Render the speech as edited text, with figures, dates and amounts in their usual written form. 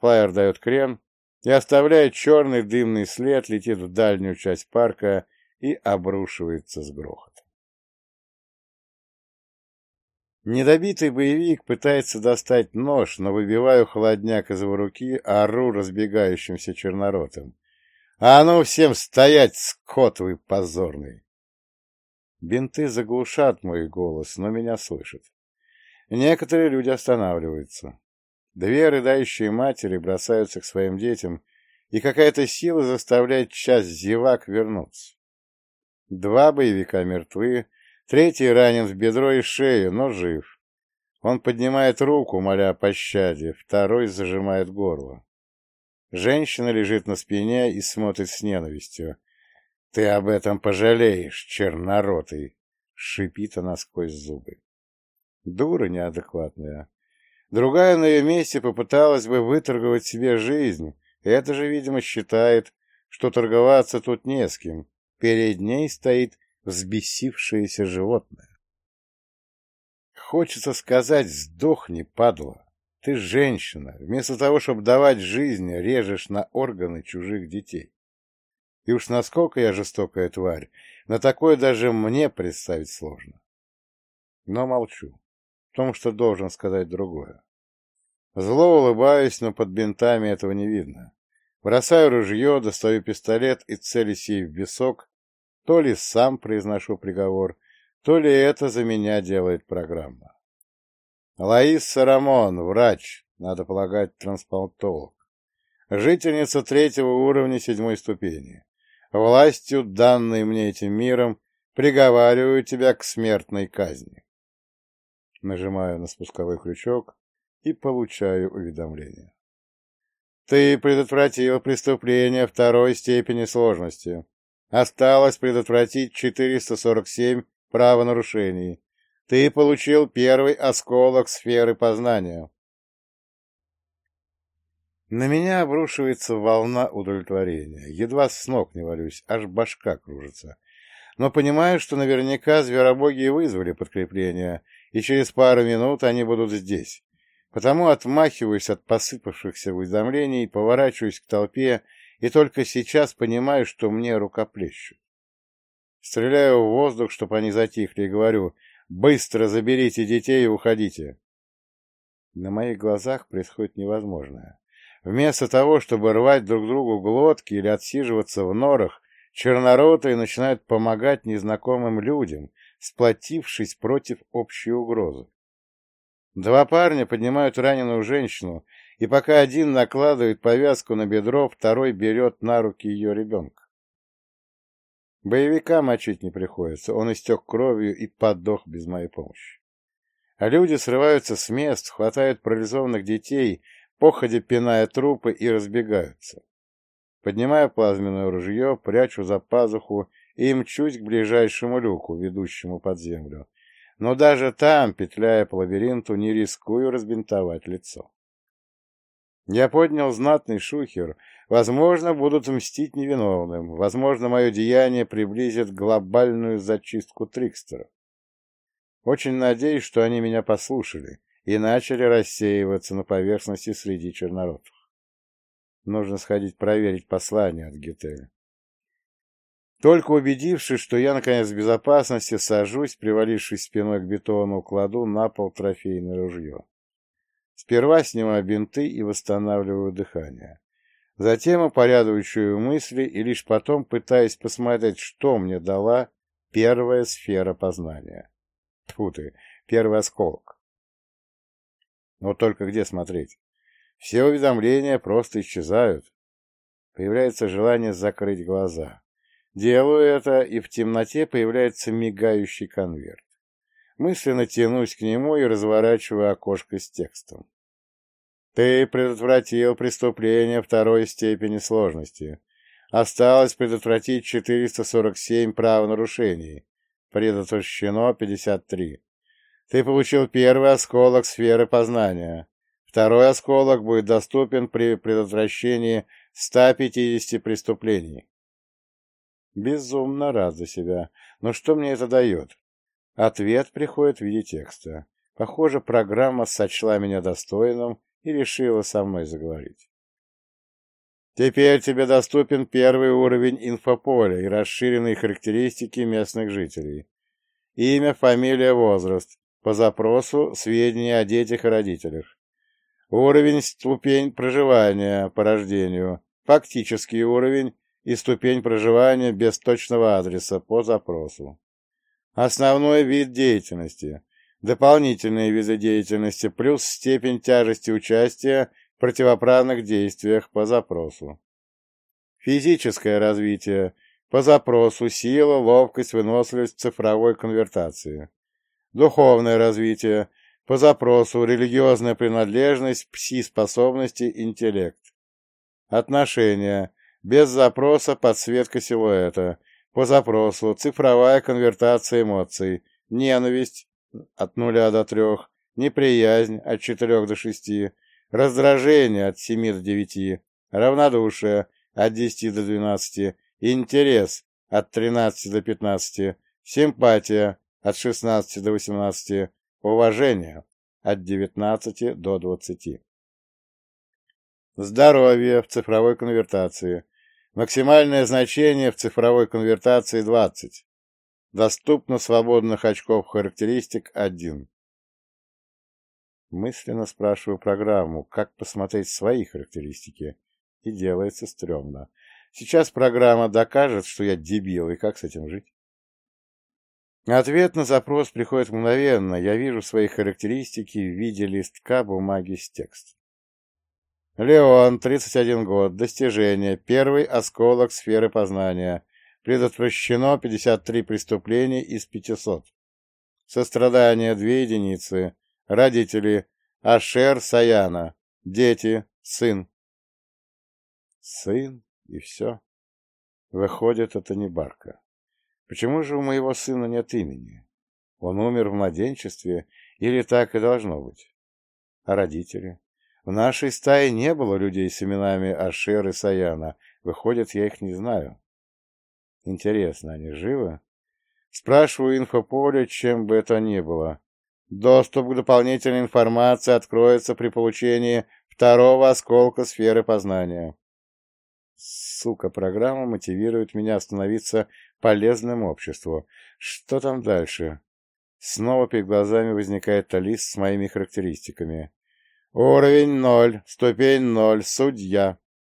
Флайер дает крен и, оставляя черный дымный след, летит в дальнюю часть парка и обрушивается с грохотом. Недобитый боевик пытается достать нож, но выбиваю холодняк из его руки, ору разбегающимся черноротым. «А ну всем стоять, скот вы позорный!» Бинты заглушат мой голос, но меня слышат. Некоторые люди останавливаются. Две рыдающие матери бросаются к своим детям, и какая-то сила заставляет часть зевак вернуться. Два боевика мертвы, третий ранен в бедро и шею, но жив. Он поднимает руку, моля о пощаде, второй зажимает горло. Женщина лежит на спине и смотрит с ненавистью. «Ты об этом пожалеешь, черноротый!» — шипит она сквозь зубы. Дура неадекватная. Другая на ее месте попыталась бы выторговать себе жизнь. Это же, видимо, считает, что торговаться тут не с кем. Перед ней стоит взбесившееся животное. Хочется сказать: «Сдохни, падла! Ты женщина. Вместо того, чтобы давать жизнь, режешь на органы чужих детей». И уж насколько я жестокая тварь, на такое даже мне представить сложно. Но молчу, потому что должен сказать другое. Зло улыбаюсь, но под бинтами этого не видно. Бросаю ружье, достаю пистолет и целюсь ей в висок. То ли сам произношу приговор, то ли это за меня делает программа. Лаиса Рамон, врач, надо полагать, трансплантолог. Жительница 3-го уровня 7-й ступени. Властью, данной мне этим миром, приговариваю тебя к смертной казни. Нажимаю на спусковой крючок и получаю уведомление. Ты предотвратил преступление 2-й степени сложности. Осталось предотвратить 447 правонарушений. Ты получил 1-й осколок сферы познания. На меня обрушивается волна удовлетворения. Едва с ног не валюсь, аж башка кружится. Но понимаю, что наверняка зверобоги вызвали подкрепление, и через пару минут они будут здесь. Потому отмахиваюсь от посыпавшихся уведомлений, поворачиваюсь к толпе, и только сейчас понимаю, что мне рукоплещут. Стреляю в воздух, чтобы они затихли, и говорю: «Быстро заберите детей и уходите». На моих глазах происходит невозможное. Вместо того, чтобы рвать друг другу глотки или отсиживаться в норах, черноротые начинают помогать незнакомым людям, сплотившись против общей угрозы. Два парня поднимают раненую женщину, и пока один накладывает повязку на бедро, второй берет на руки ее ребенка. Боевика мочить не приходится, он истек кровью и подох без моей помощи. А люди срываются с мест, хватают парализованных детей, походя пиная трупы, и разбегаются. Поднимаю плазменное ружье, прячу за пазуху и мчусь к ближайшему люку, ведущему под землю. Но даже там, петляя по лабиринту, не рискую разбинтовать лицо. Я поднял знатный шухер. Возможно, будут мстить невиновным. Возможно, мое деяние приблизит глобальную зачистку трикстеров. Очень надеюсь, что они меня послушали и начали рассеиваться на поверхности среди черноротов. Нужно сходить проверить послание от Гетеля. Только убедившись, что я, наконец, в безопасности, сажусь, привалившись спиной к бетону, кладу на пол трофейное ружье. Сперва снимаю бинты и восстанавливаю дыхание. Затем упорядочиваю мысли и лишь потом пытаюсь посмотреть, что мне дала 1-я сфера познания. Тьфу ты, 1-й осколок. Но только где смотреть? Все уведомления просто исчезают. Появляется желание закрыть глаза. Делаю это, и в темноте появляется мигающий конверт. Мысленно тянусь к нему и разворачиваю окошко с текстом. Ты предотвратил преступление 2-й степени сложности. Осталось предотвратить 447 правонарушений. Предотвращено 53. Ты получил 1-й осколок сферы познания. 2-й осколок будет доступен при предотвращении 150 преступлений. Безумно рад за себя. Но что мне это дает? Ответ приходит в виде текста. Похоже, программа сочла меня достойным и решила со мной заговорить. Теперь тебе доступен первый уровень инфополя и расширенные характеристики местных жителей. Имя, фамилия, возраст. По запросу сведения о детях и родителях. Уровень, ступень проживания по рождению. Фактический уровень и ступень проживания без точного адреса по запросу. Основной вид деятельности. Дополнительные виды деятельности плюс степень тяжести участия в противоправных действиях по запросу. Физическое развитие. По запросу сила, ловкость, выносливость цифровой конвертации. Духовное развитие. По запросу религиозная принадлежность, пси-способности, интеллект. Отношения. Без запроса подсветка силуэта. По запросу цифровая конвертация эмоций. Ненависть от 0 до 3, неприязнь от 4 до 6, раздражение от 7 до 9, равнодушие от 10 до 12, интерес от 13 до 15, симпатия от 16 до 18, уважение от 19 до 20. Здоровье в цифровой конвертации. Максимальное значение в цифровой конвертации 20. Доступно свободных очков характеристик 1. Мысленно спрашиваю программу, как посмотреть свои характеристики, и делается стрёмно. Сейчас программа докажет, что я дебил, и как с этим жить? Ответ на запрос приходит мгновенно. Я вижу свои характеристики в виде листка бумаги с текстом. Леон, 31 год, достижение, первый осколок сферы познания. Предотвращено 53 преступления из 500. Сострадание 2 единицы. Родители Ашер Саяна. Дети сын. Сын и все. Выходит, это не Барка. Почему же у моего сына нет имени? Он умер в младенчестве, или так и должно быть? А родители? В нашей стае не было людей с именами Ашер и Саяна. Выходит, я их не знаю. Интересно, они живы? Спрашиваю инфополе, чем бы это ни было. Доступ к дополнительной информации откроется при получении второго осколка сферы познания. Сука, программа мотивирует меня становиться полезным обществу. Что там дальше? Снова перед глазами возникает лист с моими характеристиками. Уровень 0, ступень 0, судья.